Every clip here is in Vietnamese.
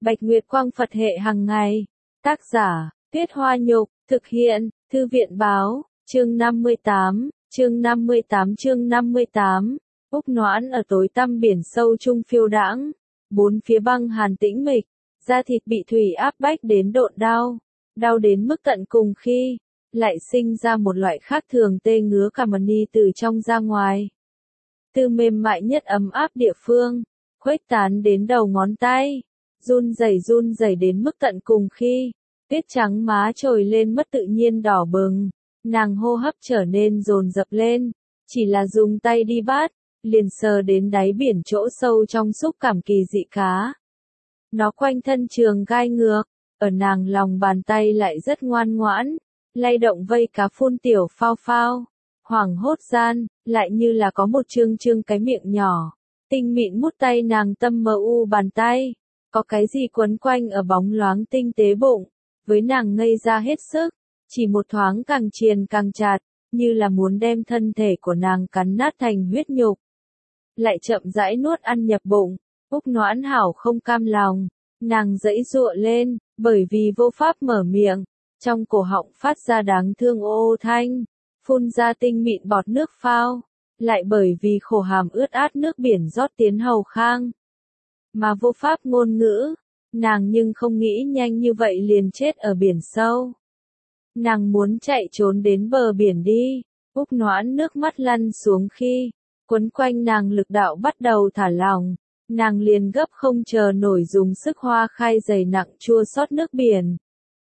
Bạch Nguyệt Quang Phật hệ hàng ngày. Tác giả, Tuyết Hoa Nhục, thực hiện, Thư viện Báo, chương 58, chương 58. Úc Noãn ở tối tăm biển sâu trung phiêu đãng, bốn phía băng hàn tĩnh mịch, da thịt bị thủy áp bách đến độn đau, đau đến mức tận cùng khi, lại sinh ra một loại khác thường tê ngứa cả mật ni từ trong ra ngoài. Từ mềm mại nhất ấm áp địa phương, khuếch tán đến đầu ngón tay, run rẩy đến mức tận cùng khi, tuyết trắng má trồi lên mất tự nhiên đỏ bừng, nàng hô hấp trở nên dồn dập lên, chỉ là dùng tay đi bắt, liền sờ đến đáy biển chỗ sâu trong xúc cảm kỳ dị cá. Nó quanh thân trường gai ngược, ở nàng lòng bàn tay lại rất ngoan ngoãn, lay động vây cá phun tiểu phao phao, hoảng hốt gian, lại như là có một trương cái miệng nhỏ, tinh mịn mút tay nàng tâm mờ u bàn tay, có cái gì quấn quanh ở bóng loáng tinh tế bụng, với nàng ngây ra hết sức, chỉ một thoáng càng triền càng chặt, như là muốn đem thân thể của nàng cắn nát thành huyết nhục. Lại chậm rãi nuốt ăn nhập bụng, Úc Noãn hảo không cam lòng, nàng giãy giụa lên, bởi vì vô pháp mở miệng, trong cổ họng phát ra đáng thương ô thanh, phun ra tinh mịn bọt nước phao, lại bởi vì khổ hàm ướt át nước biển rót tiến hầu khang. Mà vô pháp ngôn ngữ, nàng nhưng không nghĩ nhanh như vậy liền chết ở biển sâu. Nàng muốn chạy trốn đến bờ biển đi, Úc Noãn nước mắt lăn xuống khi, quấn quanh nàng lực đạo bắt đầu thả lỏng, nàng liền gấp không chờ nổi dùng sức hoa khai dày nặng chua xót nước biển.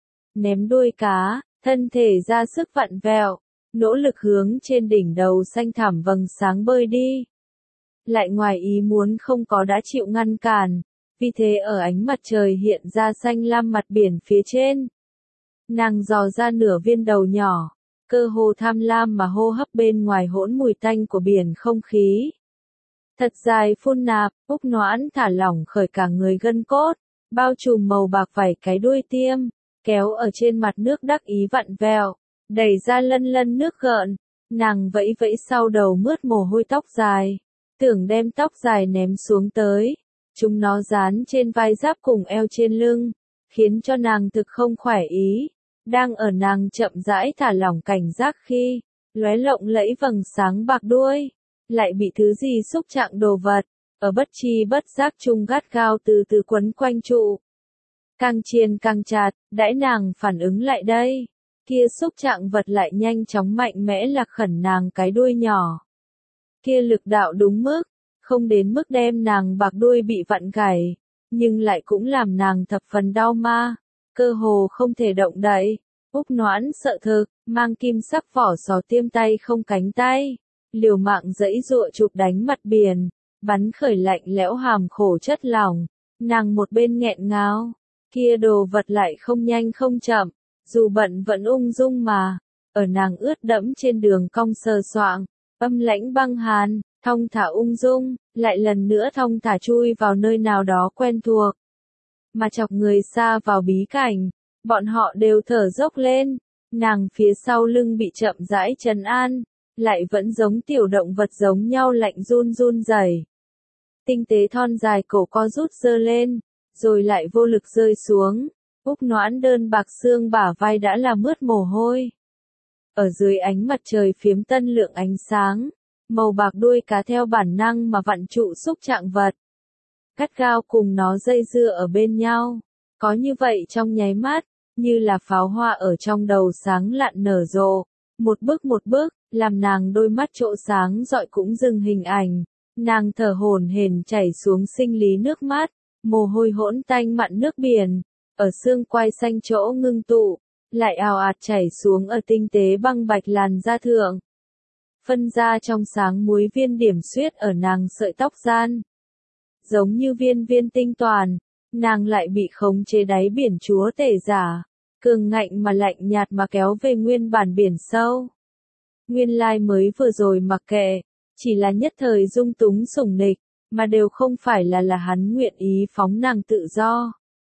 Ném đuôi cá, thân thể ra sức vặn vẹo, nỗ lực hướng trên đỉnh đầu xanh thẳm vầng sáng bơi đi. Lại ngoài ý muốn không có đã chịu ngăn cản, vì thế ở ánh mặt trời hiện ra xanh lam mặt biển phía trên. Nàng dò ra nửa viên đầu nhỏ, cơ hồ tham lam mà hô hấp bên ngoài hỗn mùi tanh của biển không khí. Thật dài phun nạp, Úc Noãn thả lỏng khởi cả người gân cốt, bao trùm màu bạc vảy cái đuôi tiêm, kéo ở trên mặt nước đắc ý vặn vẹo, đẩy ra lân nước gợn, nàng vẫy vẫy sau đầu mướt mồ hôi tóc dài, tưởng đem tóc dài ném xuống tới, chúng nó dán trên vai giáp cùng eo trên lưng, khiến cho nàng thực không khỏe ý. Đang ở nàng chậm rãi thả lỏng cảnh giác khi, lóe lộng lẫy vầng sáng bạc đuôi, lại bị thứ gì xúc chạm đồ vật, ở bất chi bất giác chung gắt gao từ từ quấn quanh trụ. Càng triền càng chặt, đãi nàng phản ứng lại đây, kia xúc chạm vật lại nhanh chóng mạnh mẽ lạc khẩn nàng cái đuôi nhỏ. Kia lực đạo đúng mức, không đến mức đem nàng bạc đuôi bị vặn gãy, nhưng lại cũng làm nàng thập phần đau ma. Cơ hồ không thể động đậy, Úc Noãn sợ thực, mang kim sắc vỏ sò tiêm tay không cánh tay, liều mạng giãy giụa chụp đánh mặt biển, bắn khởi lạnh lẽo hàm khổ chất lỏng, nàng một bên nghẹn ngào, kia đồ vật lại không nhanh không chậm, dù bận vẫn ung dung mà, ở nàng ướt đẫm trên đường cong sờ soạng, âm lãnh băng hàn, thong thả ung dung, lại lần nữa thong thả chui vào nơi nào đó quen thuộc. Mà chọc người xa vào bí cảnh, bọn họ đều thở dốc lên, nàng phía sau lưng bị chậm rãi trấn an, lại vẫn giống tiểu động vật giống nhau lạnh run rẩy. Tinh tế thon dài cổ co rút giơ lên, rồi lại vô lực rơi xuống, Úc Noãn đơn bạc xương bả vai đã là mướt mồ hôi. Ở dưới ánh mặt trời phiếm tân lượng ánh sáng, màu bạc đuôi cá theo bản năng mà vặn trụ xúc chạm vật. Cắt gao cùng nó dây dưa ở bên nhau, có như vậy trong nháy mắt, như là pháo hoa ở trong đầu sáng lạn nở rộ, một bước, làm nàng đôi mắt chỗ sáng rọi cũng dừng hình ảnh, nàng thở hổn hển chảy xuống sinh lý nước mắt, mồ hôi hỗn tanh mặn nước biển, ở xương quai xanh chỗ ngưng tụ, lại ào ạt chảy xuống ở tinh tế băng bạch làn da thượng. Phân ra trong sáng muối viên điểm xuyết ở nàng sợi tóc gian. Giống như viên tinh toàn, nàng lại bị khống chế đáy biển chúa tể giả, cường ngạnh mà lạnh nhạt mà kéo về nguyên bản biển sâu. Nguyên lai mới vừa rồi mặc kệ, chỉ là nhất thời dung túng sủng nịch, mà đều không phải là hắn nguyện ý phóng nàng tự do.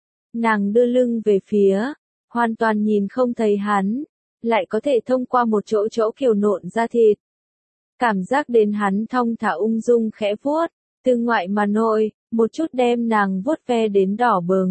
Nàng đưa lưng về phía, hoàn toàn nhìn không thấy hắn, lại có thể thông qua một chỗ kiều nộn da thịt. Cảm giác đến hắn thong thả ung dung khẽ vuốt, từ ngoại mà nội, một chút đem nàng vuốt ve đến đỏ bừng,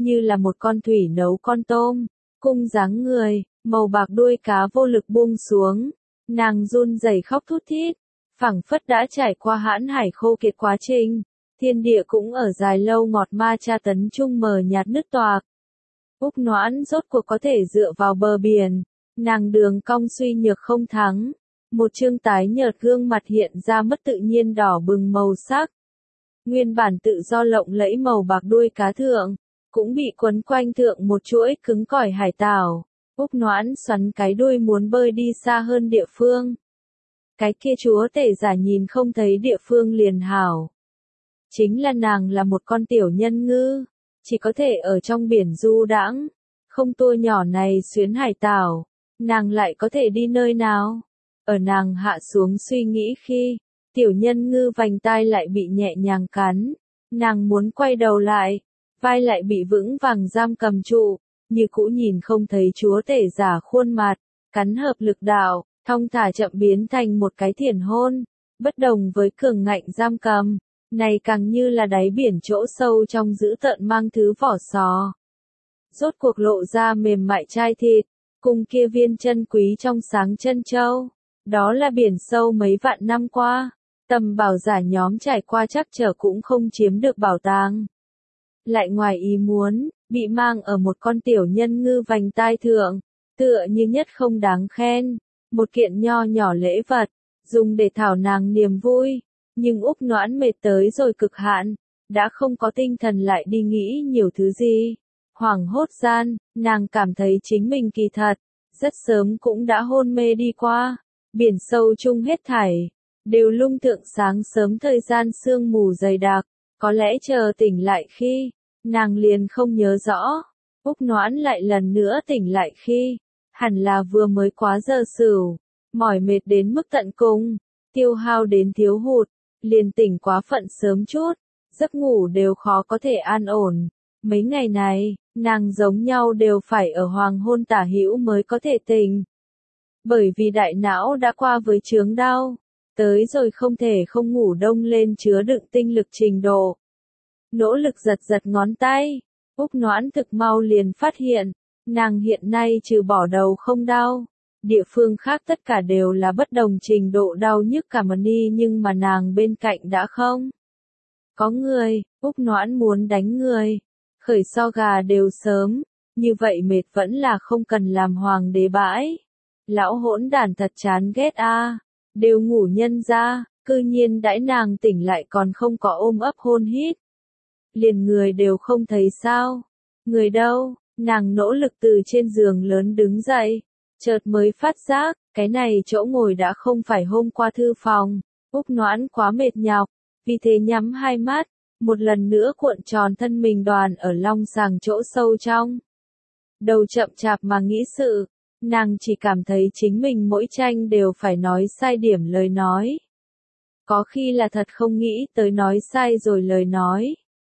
như là một con thủy nấu con tôm, cung dáng người, màu bạc đuôi cá vô lực buông xuống, nàng run rẩy khóc thút thít, phảng phất đã trải qua hãn hải khô kiệt quá trình, thiên địa cũng ở dài lâu ngọt ma tra tấn chung mờ nhạt nứt toạc. Úc Noãn rốt cuộc có thể dựa vào bờ biển, nàng đường cong suy nhược không thắng, một trương tái nhợt gương mặt hiện ra mất tự nhiên đỏ bừng màu sắc. Nguyên bản tự do lộng lẫy màu bạc đuôi cá thượng, cũng bị quấn quanh thượng một chuỗi cứng cỏi hải tảo. Úc Noãn xoắn cái đuôi muốn bơi đi xa hơn địa phương. Cái kia chúa tể giả nhìn không thấy địa phương liền hảo. Chính là nàng là một con tiểu nhân ngư, chỉ có thể ở trong biển du đãng, không tua nhỏ này xuyến hải tảo, nàng lại có thể đi nơi nào? Ở nàng hạ xuống suy nghĩ khi, tiểu nhân ngư vành tai lại bị nhẹ nhàng cắn, nàng muốn quay đầu lại, vai lại bị vững vàng giam cầm trụ, như cũ nhìn không thấy chúa tể giả khuôn mặt, cắn hợp lực đạo, thong thả chậm biến thành một cái thiển hôn, bất đồng với cường ngạnh giam cầm, này càng như là đáy biển chỗ sâu trong dữ tợn mang thứ vỏ sò. Rốt cuộc lộ ra mềm mại chai thịt, cùng kia viên chân quý trong sáng chân châu, đó là biển sâu mấy vạn năm qua, tầm bảo giả nhóm trải qua chắc trở cũng không chiếm được bảo tàng. Lại ngoài ý muốn, bị mang ở một con tiểu nhân ngư vành tai thượng, tựa như nhất không đáng khen, một kiện nho nhỏ lễ vật, dùng để thảo nàng niềm vui, nhưng Úc Noãn mệt tới rồi cực hạn, đã không có tinh thần lại đi nghĩ nhiều thứ gì. Hoảng hốt gian, nàng cảm thấy chính mình kỳ thật, rất sớm cũng đã hôn mê đi qua, biển sâu chung hết thảy, đều lung thượng sáng sớm thời gian sương mù dày đặc, có lẽ chờ tỉnh lại khi, nàng liền không nhớ rõ, Úc Noãn lại lần nữa tỉnh lại khi, hẳn là vừa mới quá giờ sửu, mỏi mệt đến mức tận cùng, tiêu hao đến thiếu hụt, liền tỉnh quá phận sớm chút, giấc ngủ đều khó có thể an ổn. Mấy ngày này, nàng giống nhau đều phải ở hoàng hôn tả hữu mới có thể tỉnh. Bởi vì đại não đã qua với chướng đau, tới rồi không thể không ngủ đông lên chứa đựng tinh lực trình độ. Nỗ lực giật giật ngón tay, Úc Noãn thực mau liền phát hiện, nàng hiện nay trừ bỏ đầu không đau, địa phương khác tất cả đều là bất đồng trình độ đau nhức cả mà đi nhưng mà nàng bên cạnh đã không. Có người, Úc Noãn muốn đánh người. Khởi so gà đều sớm, như vậy mệt vẫn là không cần làm hoàng đế bãi. Lão hỗn đản thật chán ghét a, đều ngủ nhân ra, cư nhiên đãi nàng tỉnh lại còn không có ôm ấp hôn hít. Liền người đều không thấy sao, người đâu, nàng nỗ lực từ trên giường lớn đứng dậy, chợt mới phát giác, cái này chỗ ngồi đã không phải hôm qua thư phòng, Úc Noãn quá mệt nhọc, vì thế nhắm hai mắt. Một lần nữa cuộn tròn thân mình đoàn ở long sàng chỗ sâu trong. Đầu chậm chạp mà nghĩ sự, nàng chỉ cảm thấy chính mình mỗi tranh đều phải nói sai điểm lời nói. Có khi là thật không nghĩ tới nói sai rồi lời nói.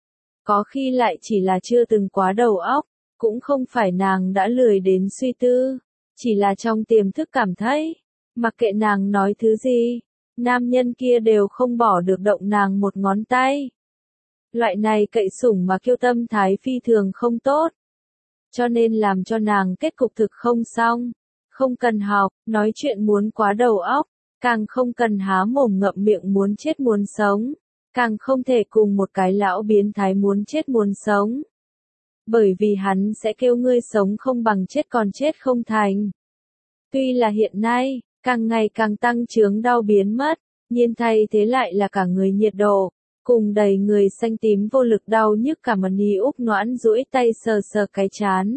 Có khi lại chỉ là chưa từng quá đầu óc, cũng không phải nàng đã lười đến suy tư, chỉ là trong tiềm thức cảm thấy, mặc kệ nàng nói thứ gì, nam nhân kia đều không bỏ được động nàng một ngón tay. Loại này cậy sủng mà kiêu tâm thái phi thường không tốt. Cho nên làm cho nàng kết cục thực không xong. Không cần học, nói chuyện muốn quá đầu óc, càng không cần há mồm ngậm miệng muốn chết muốn sống, càng không thể cùng một cái lão biến thái muốn chết muốn sống. Bởi vì hắn sẽ kêu ngươi sống không bằng chết còn chết không thành. Tuy là hiện nay, càng ngày càng tăng chướng đau biến mất, nhiên thay thế lại là cả người nhiệt độ. Cùng đầy người xanh tím vô lực đau nhức cả mà ní Úc Noãn duỗi tay sờ sờ cái chán.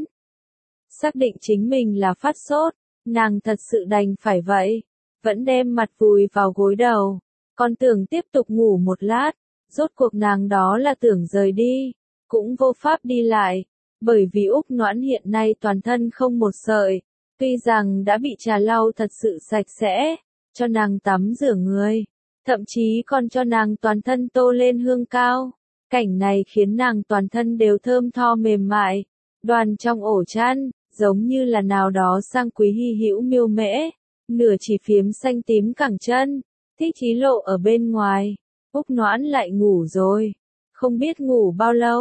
Xác định chính mình là phát sốt, nàng thật sự đành phải vậy, vẫn đem mặt vùi vào gối đầu, còn tưởng tiếp tục ngủ một lát, rốt cuộc nàng đó là tưởng rời đi, cũng vô pháp đi lại, bởi vì Úc Noãn hiện nay toàn thân không một sợi, tuy rằng đã bị trà lau thật sự sạch sẽ, cho nàng tắm rửa người. Thậm chí còn cho nàng toàn thân tô lên hương cao. Cảnh này khiến nàng toàn thân đều thơm tho mềm mại. Đoàn trong ổ chăn, giống như là nào đó sang quý hy hữu miêu mễ. Nửa chỉ phiếm xanh tím cẳng chân, thích chí lộ ở bên ngoài. Úc Noãn lại ngủ rồi. Không biết ngủ bao lâu.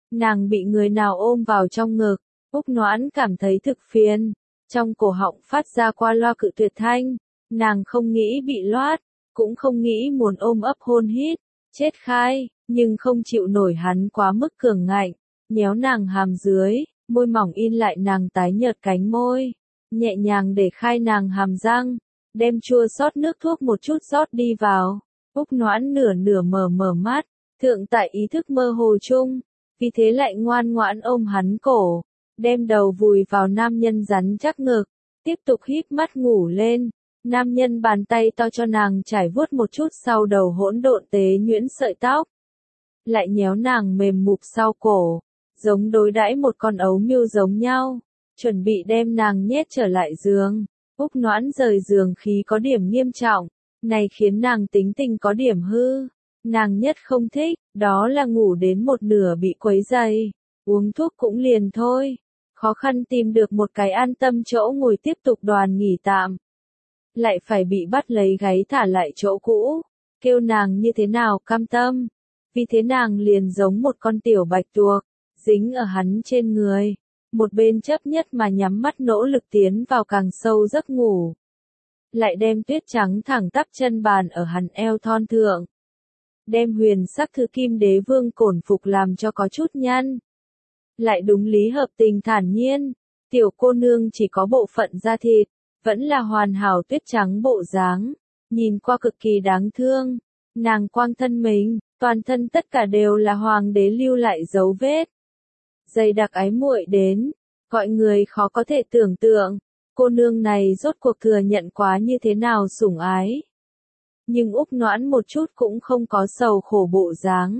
nàng bị người nào ôm vào trong ngực, Úc Noãn cảm thấy thực phiền, trong cổ họng phát ra qua loa cự tuyệt thanh, nàng không nghĩ bị loát, cũng không nghĩ muốn ôm ấp hôn hít, chết khai, nhưng không chịu nổi hắn quá mức cường ngạnh, nhéo nàng hàm dưới, môi mỏng in lại nàng tái nhợt cánh môi, nhẹ nhàng để khai nàng hàm răng, đem chua xót nước thuốc một chút rót đi vào. Úc Noãn nửa nửa mở mắt, thượng tại ý thức mơ hồ chung, vì thế lại ngoan ngoãn ôm hắn cổ, đem đầu vùi vào nam nhân rắn chắc ngực, tiếp tục híp mắt ngủ lên. Nam nhân bàn tay to cho nàng trải vuốt một chút sau đầu hỗn độn tế nhuyễn sợi tóc, lại nhéo nàng mềm mụp sau cổ, giống đối đãi một con ấu miêu giống nhau, chuẩn bị đem nàng nhét trở lại giường. Úc Noãn rời giường khí có điểm nghiêm trọng, này khiến nàng tính tình có điểm hư. Nàng nhất không thích, đó là ngủ đến một nửa bị quấy dày, uống thuốc cũng liền thôi, khó khăn tìm được một cái an tâm chỗ ngồi tiếp tục đoàn nghỉ tạm. Lại phải bị bắt lấy gáy thả lại chỗ cũ, kêu nàng như thế nào cam tâm, vì thế nàng liền giống một con tiểu bạch tuộc, dính ở hắn trên người, một bên chấp nhất mà nhắm mắt nỗ lực tiến vào càng sâu giấc ngủ. Lại đem tuyết trắng thẳng tắp chân bàn ở hắn eo thon thượng. Đem huyền sắc thư kim đế vương cổn phục làm cho có chút nhăn. Lại đúng lý hợp tình thản nhiên, tiểu cô nương chỉ có bộ phận da thịt, vẫn là hoàn hảo tuyết trắng bộ dáng, nhìn qua cực kỳ đáng thương. Nàng quang thân mình, toàn thân tất cả đều là hoàng đế lưu lại dấu vết. Dày đặc ái muội đến, gọi người khó có thể tưởng tượng, cô nương này rốt cuộc thừa nhận quá như thế nào sủng ái. Nhưng Úc Noãn một chút cũng không có sầu khổ bộ dáng.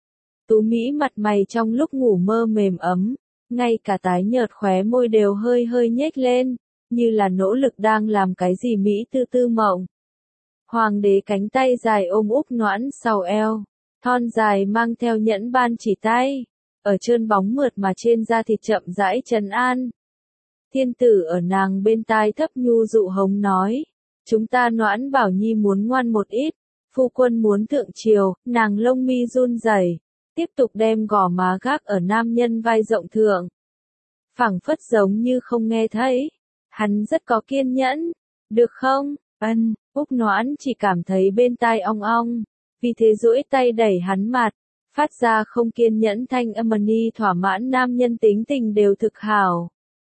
Tú mỹ mặt mày trong lúc ngủ mơ mềm ấm, ngay cả tái nhợt khóe môi đều hơi hơi nhếch lên, như là nỗ lực đang làm cái gì mỹ tư tư mộng. Hoàng đế cánh tay dài ôm Úc Noãn sau eo, thon dài mang theo nhẫn ban chỉ tay, ở trơn bóng mượt mà trên da thịt chậm rãi trấn an. Thiên tử ở nàng bên tai thấp nhu dụ hống nói, chúng ta Noãn Bảo Nhi muốn ngoan một ít, phu quân muốn thượng triều, nàng lông mi run rẩy, tiếp tục đem gò má gác ở nam nhân vai rộng thượng. Phảng phất giống như không nghe thấy, hắn rất có kiên nhẫn, được không? Ân, Úc Noãn chỉ cảm thấy bên tai ong ong, vì thế duỗi tay đẩy hắn mặt, phát ra không kiên nhẫn thanh âm ni thỏa mãn nam nhân tính tình đều thực hảo.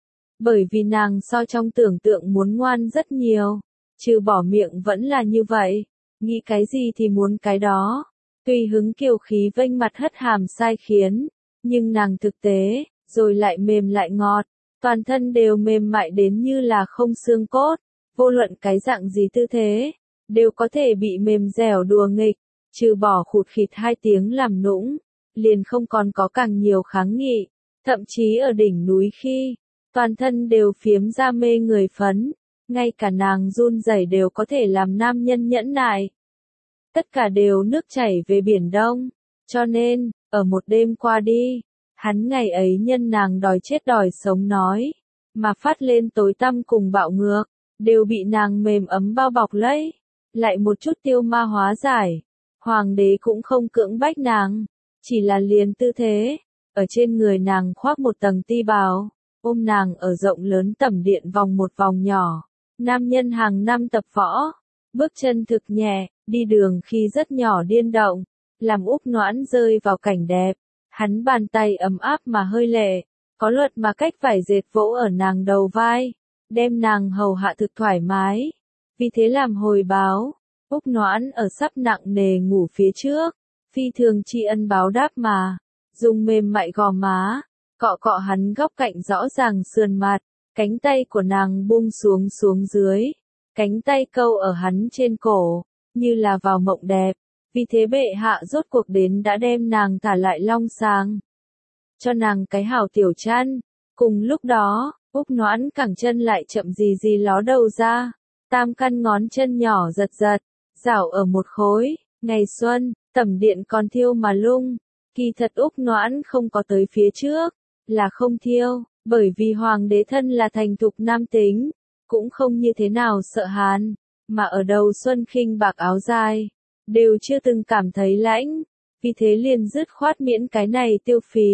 Bởi vì nàng so trong tưởng tượng muốn ngoan rất nhiều, trừ bỏ miệng vẫn là như vậy, nghĩ cái gì thì muốn cái đó, tùy hứng kiều khí vênh mặt hất hàm sai khiến, nhưng nàng thực tế, rồi lại mềm lại ngọt, toàn thân đều mềm mại đến như là không xương cốt, vô luận cái dạng gì tư thế, đều có thể bị mềm dẻo đùa nghịch, trừ bỏ khụt khịt hai tiếng làm nũng, liền không còn có càng nhiều kháng nghị, thậm chí ở đỉnh núi khi, toàn thân đều phiếm ra mê người phấn, ngay cả nàng run rẩy đều có thể làm nam nhân nhẫn nại. Tất cả đều nước chảy về biển Đông, cho nên, ở một đêm qua đi, hắn ngày ấy nhân nàng đòi chết đòi sống nói, mà phát lên tối tăm cùng bạo ngược, đều bị nàng mềm ấm bao bọc lấy, lại một chút tiêu ma hóa giải. Hoàng đế cũng không cưỡng bách nàng, chỉ là liền tư thế, ở trên người nàng khoác một tầng ti bào, ôm nàng ở rộng lớn tẩm điện vòng một vòng nhỏ. Nam nhân hàng năm tập võ, bước chân thực nhẹ, đi đường khi rất nhỏ điên động, làm Úc Noãn rơi vào cảnh đẹp. Hắn bàn tay ấm áp mà hơi lệ, có luật mà cách vải dệt vỗ ở nàng đầu vai, đem nàng hầu hạ thực thoải mái. Vì thế làm hồi báo, Úc Noãn ở sắp nặng nề ngủ phía trước, phi thường tri ân báo đáp mà, dùng mềm mại gò má, cọ cọ hắn góc cạnh rõ ràng sườn mặt, cánh tay của nàng buông xuống dưới, cánh tay câu ở hắn trên cổ, như là vào mộng đẹp. Vì thế bệ hạ rốt cuộc đến đã đem nàng thả lại long sàng, cho nàng cái hảo tiểu chăn. Cùng lúc đó, Úc Noãn cẳng chân lại chậm gì gì ló đầu ra, tam căn ngón chân nhỏ giật giật, rảo ở một khối. Ngày xuân, tẩm điện còn thiêu mà lung, kỳ thật Úc Noãn không có tới phía trước, là không thiêu, bởi vì hoàng đế thân là thành thục nam tính, cũng không như thế nào sợ hàn, mà ở đầu xuân khinh bạc áo dài, đều chưa từng cảm thấy lãnh, vì thế liền dứt khoát miễn cái này tiêu phí,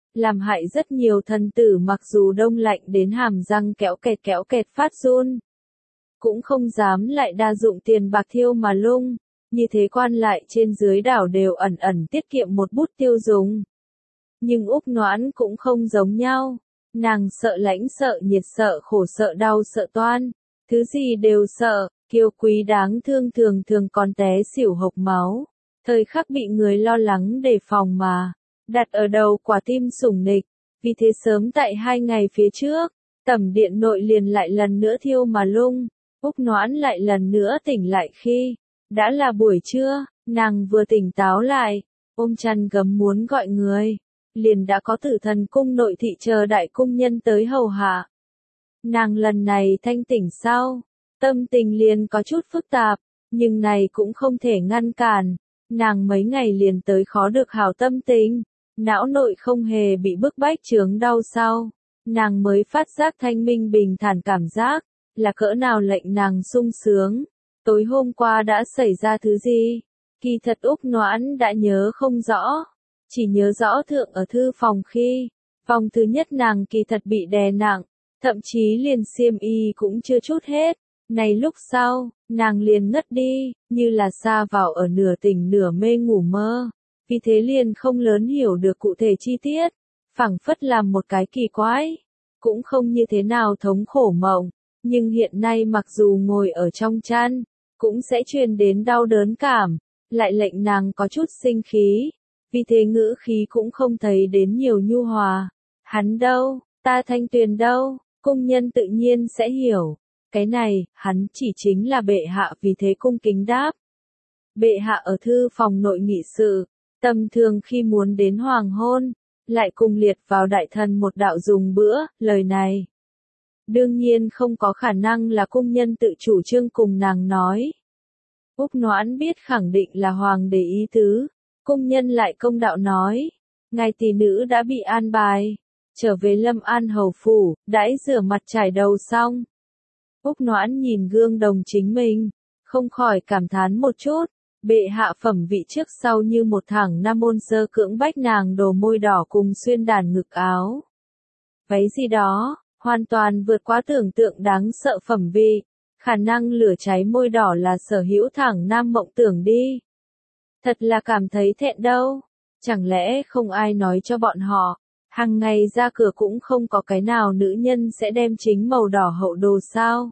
làm hại rất nhiều thần tử mặc dù đông lạnh đến hàm răng kéo kẹt phát run. Cũng không dám lại đa dụng tiền bạc thiêu mà lung, như thế quan lại trên dưới đảo đều ẩn ẩn tiết kiệm một bút tiêu dùng. Nhưng Úc Noãn cũng không giống nhau, nàng sợ lãnh sợ nhiệt sợ khổ sợ đau sợ toan, thứ gì đều sợ, kiêu quý đáng thương thường thường còn té xỉu hộc máu, thời khắc bị người lo lắng đề phòng mà, đặt ở đầu quả tim sủng nịch, vì thế sớm tại 2 ngày phía trước, tẩm điện nội liền lại lần nữa thiêu mà lung. Úc Noãn lại lần nữa tỉnh lại khi đã là buổi trưa, nàng vừa tỉnh táo lại, ôm chăn gấm muốn gọi người, liền đã có Tử Thần cung nội thị chờ đại cung nhân tới hầu hạ. Nàng lần này thanh tỉnh sau, tâm tình liền có chút phức tạp, nhưng này cũng không thể ngăn cản, nàng mấy ngày liền tới khó được hảo tâm tình, não nội không hề bị bức bách chướng đau sau, nàng mới phát giác thanh minh bình thản cảm giác, là cỡ nào lệnh nàng sung sướng. Tối hôm qua đã xảy ra thứ gì? Kỳ thật Úc Noãn đã nhớ không rõ, chỉ nhớ rõ thượng ở thư phòng khi, vòng thứ nhất nàng kỳ thật bị đè nặng, thậm chí liền xiêm y cũng chưa chút hết. Này lúc sau, nàng liền ngất đi, như là sa vào ở nửa tỉnh nửa mê ngủ mơ, vì thế liền không lớn hiểu được cụ thể chi tiết, phảng phất làm một cái kỳ quái, cũng không như thế nào thống khổ mộng. Nhưng hiện nay mặc dù ngồi ở trong chăn, cũng sẽ truyền đến đau đớn cảm, lại lệnh nàng có chút sinh khí, vì thế ngữ khí cũng không thấy đến nhiều nhu hòa. Hắn đâu, ta Thanh Tuyền đâu, cung nhân tự nhiên sẽ hiểu. Cái này, hắn chỉ chính là bệ hạ vì thế cung kính đáp. Bệ hạ ở thư phòng nội nghị sự, tầm thường khi muốn đến hoàng hôn, lại cùng liệt vào đại thần một đạo dùng bữa, lời này. Đương nhiên không có khả năng là cung nhân tự chủ trương cùng nàng nói. Úc Noãn biết khẳng định là hoàng đế ý tứ, cung nhân lại công đạo nói, ngài tỷ nữ đã bị an bài, trở về Lâm An hầu phủ, đãi rửa mặt trải đầu xong. Úc Noãn nhìn gương đồng chính mình, không khỏi cảm thán một chút, bệ hạ phẩm vị trước sau như một thẳng nam môn sơ cưỡng bách nàng đồ môi đỏ cùng xuyên đàn ngực áo. Váy gì đó, hoàn toàn vượt quá tưởng tượng đáng sợ phẩm vị, khả năng lửa cháy môi đỏ là sở hữu thẳng nam mộng tưởng đi. Thật là cảm thấy thẹn đâu, chẳng lẽ không ai nói cho bọn họ, hàng ngày ra cửa cũng không có cái nào nữ nhân sẽ đem chính màu đỏ hậu đồ sao.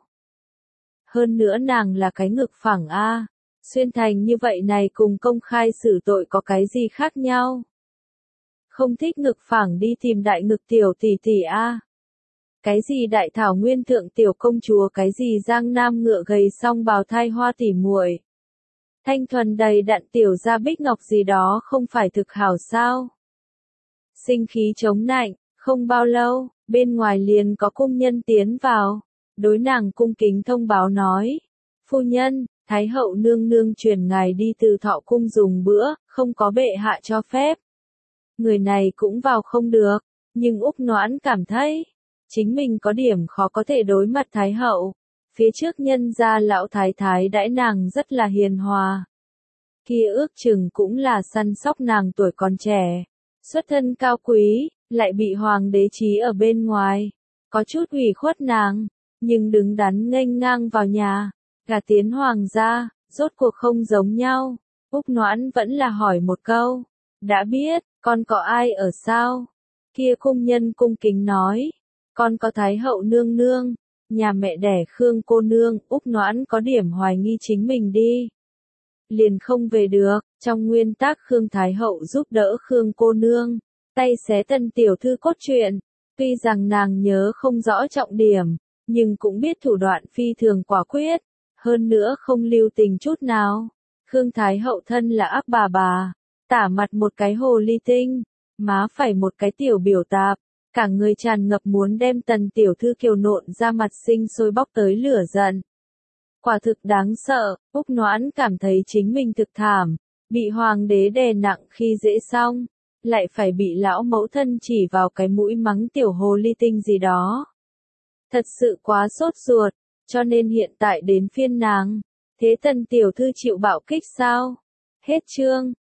Hơn nữa nàng là cái ngực phẳng a, xuyên thành như vậy này cùng công khai xử tội có cái gì khác nhau. Không thích ngực phẳng đi tìm đại ngực tiểu tỷ tỷ a. Cái gì đại thảo nguyên thượng tiểu công chúa, cái gì giang nam ngựa gầy song bào thai hoa tỉ muội. Thanh thuần đầy đặn tiểu gia bích ngọc gì đó không phải thực hảo sao. Sinh khí chống nạnh, không bao lâu, bên ngoài liền có cung nhân tiến vào, đối nàng cung kính thông báo nói. Phu nhân, Thái hậu nương nương truyền ngài đi Từ Thọ cung dùng bữa, không có bệ hạ cho phép. Người này cũng vào không được, nhưng Úc Noãn cảm thấy, chính mình có điểm khó có thể đối mặt Thái hậu. Phía trước nhân gia lão thái thái đãi nàng rất là hiền hòa. Kia ước chừng cũng là săn sóc nàng tuổi còn trẻ, xuất thân cao quý, lại bị hoàng đế trí ở bên ngoài, có chút ủy khuất nàng, nhưng đứng đắn nghênh ngang vào nhà, gả tiến hoàng gia, rốt cuộc không giống nhau. Úc Noãn vẫn là hỏi một câu, đã biết, con có ai ở sao? Kia cung nhân cung kính nói, con có Thái hậu nương nương, nhà mẹ đẻ Khương cô nương. Úc Noãn có điểm hoài nghi chính mình đi. Liền không về được, trong nguyên tắc Khương Thái hậu giúp đỡ Khương cô nương, tay xé Tân tiểu thư cốt truyện, tuy rằng nàng nhớ không rõ trọng điểm, nhưng cũng biết thủ đoạn phi thường quả quyết, hơn nữa không lưu tình chút nào. Khương Thái hậu thân là ác bà, tả mặt một cái hồ ly tinh, má phải một cái tiểu biểu tạp, cả người tràn ngập muốn đem Tần tiểu thư kiều nộn ra mặt sinh sôi bóc tới lửa giận. Quả thực đáng sợ, Úc Noãn cảm thấy chính mình thực thảm, bị hoàng đế đè nặng khi dễ xong, lại phải bị lão mẫu thân chỉ vào cái mũi mắng tiểu hồ ly tinh gì đó. Thật sự quá sốt ruột, cho nên hiện tại đến phiên nàng, thế Tần tiểu thư chịu bạo kích sao? Hết chương.